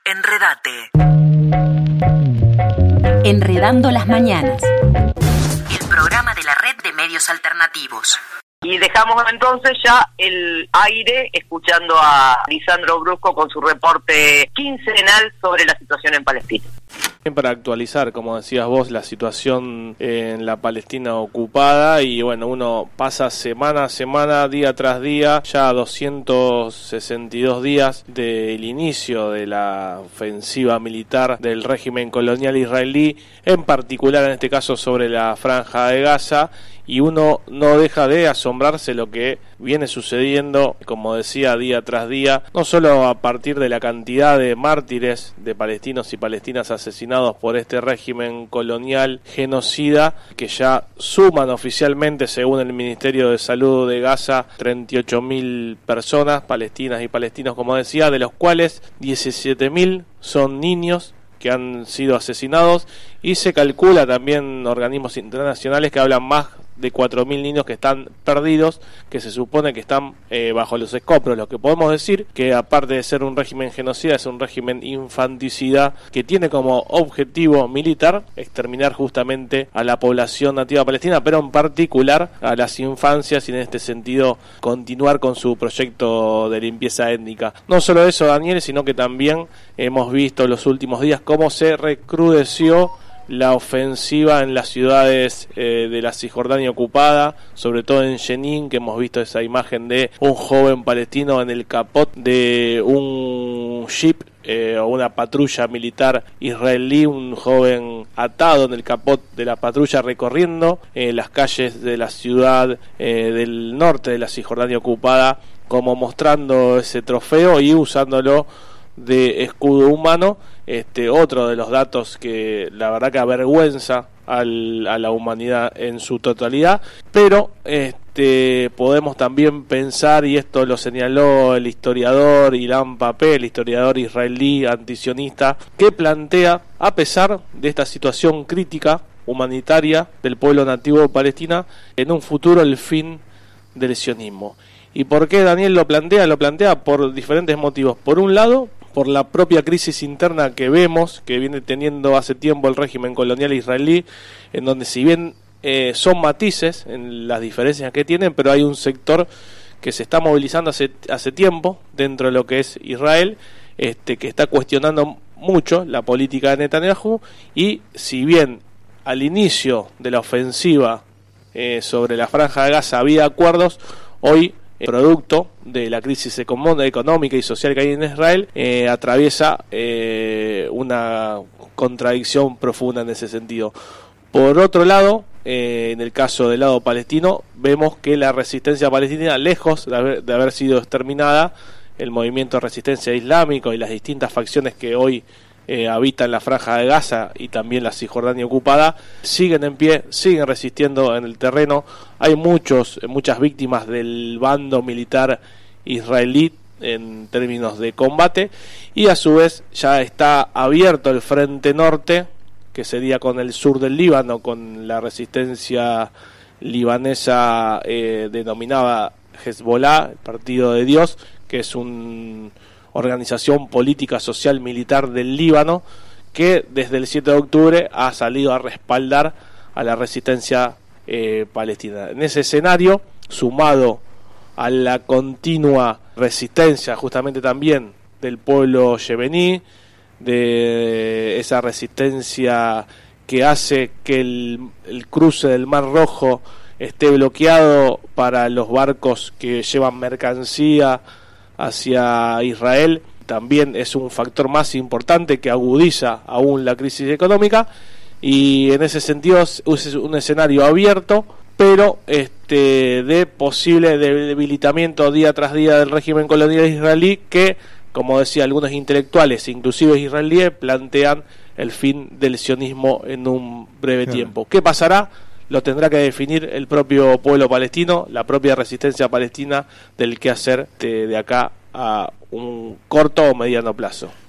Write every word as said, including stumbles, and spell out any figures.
Enredate. Enredando las mañanas. El programa de la red de medios alternativos. Y dejamos entonces ya el aire escuchando a Lisandro Brusco con su reporte quincenal sobre la situación en Palestina. Para actualizar, como decías vos, la situación en la Palestina ocupada, y bueno, uno pasa semana a semana, día tras día, ya doscientos sesenta y dos días del inicio de la ofensiva militar del régimen colonial israelí, en particular en este caso sobre la Franja de Gaza, y uno no deja de asombrarse lo que viene sucediendo, como decía, día tras día, no solo a partir de la cantidad de mártires de palestinos y palestinas asesinados por este régimen colonial genocida, que ya suman oficialmente, según el Ministerio de Salud de Gaza, treinta y ocho mil personas, palestinas y palestinos, como decía, de los cuales diecisiete mil son niños que han sido asesinados, y se calcula también organismos internacionales que hablan más de cuatro mil niños que están perdidos, que se supone que están eh, bajo los escombros. Lo que podemos decir que, aparte de ser un régimen genocida, es un régimen infanticida que tiene como objetivo militar exterminar justamente a la población nativa palestina, pero en particular a las infancias, y en este sentido continuar con su proyecto de limpieza étnica. No solo eso, Daniel, sino que también hemos visto en los últimos días cómo se recrudeció la ofensiva en las ciudades eh, de la Cisjordania ocupada, sobre todo en Jenin, que hemos visto esa imagen de un joven palestino en el capot de un jeep eh, o una patrulla militar israelí, un joven atado en el capot de la patrulla recorriendo eh, las calles de la ciudad eh, del norte de la Cisjordania ocupada, como mostrando ese trofeo y usándolo de escudo humano. Este, otro de los datos que la verdad que avergüenza al, a la humanidad en su totalidad, pero este, podemos también pensar, y esto lo señaló el historiador Ilan Pappé, el historiador israelí antisionista, que plantea, a pesar de esta situación crítica humanitaria del pueblo nativo de Palestina, en un futuro el fin del sionismo. ¿Y por qué Daniel lo plantea? Lo plantea por diferentes motivos. Por un lado, por la propia crisis interna que vemos, que viene teniendo hace tiempo el régimen colonial israelí, en donde, si bien eh, son matices en las diferencias que tienen, pero hay un sector que se está movilizando hace, hace tiempo dentro de lo que es Israel, este, que está cuestionando mucho la política de Netanyahu, y si bien al inicio de la ofensiva eh, sobre la Franja de Gaza había acuerdos, hoy, producto de la crisis económica y social que hay en Israel, eh, atraviesa eh, una contradicción profunda en ese sentido. Por otro lado, eh, en el caso del lado palestino, vemos que la resistencia palestina, lejos de haber, de haber sido exterminada, el movimiento de resistencia islámico y las distintas facciones que hoy Eh, habitan la Franja de Gaza y también la Cisjordania ocupada, siguen en pie, siguen resistiendo en el terreno. Hay muchos, muchas víctimas del bando militar israelí en términos de combate, y a su vez ya está abierto el frente norte, que sería con el sur del Líbano, con la resistencia libanesa eh, denominada Hezbollah, el Partido de Dios, que es un organización política, social, militar del Líbano, que desde el siete de octubre ha salido a respaldar a la resistencia eh, palestina. En ese escenario, sumado a la continua resistencia justamente también del pueblo yemení, de esa resistencia que hace que el, el cruce del Mar Rojo esté bloqueado para los barcos que llevan mercancía hacia Israel, también es un factor más importante que agudiza aún la crisis económica, y en ese sentido es un escenario abierto, pero este de posible debilitamiento día tras día del régimen colonial israelí, que, como decía, algunos intelectuales, inclusive israelíes, plantean el fin del sionismo en un breve claro. tiempo. ¿Qué pasará? Lo tendrá que definir el propio pueblo palestino, la propia resistencia palestina, del qué hacer de, de acá a un corto o mediano plazo.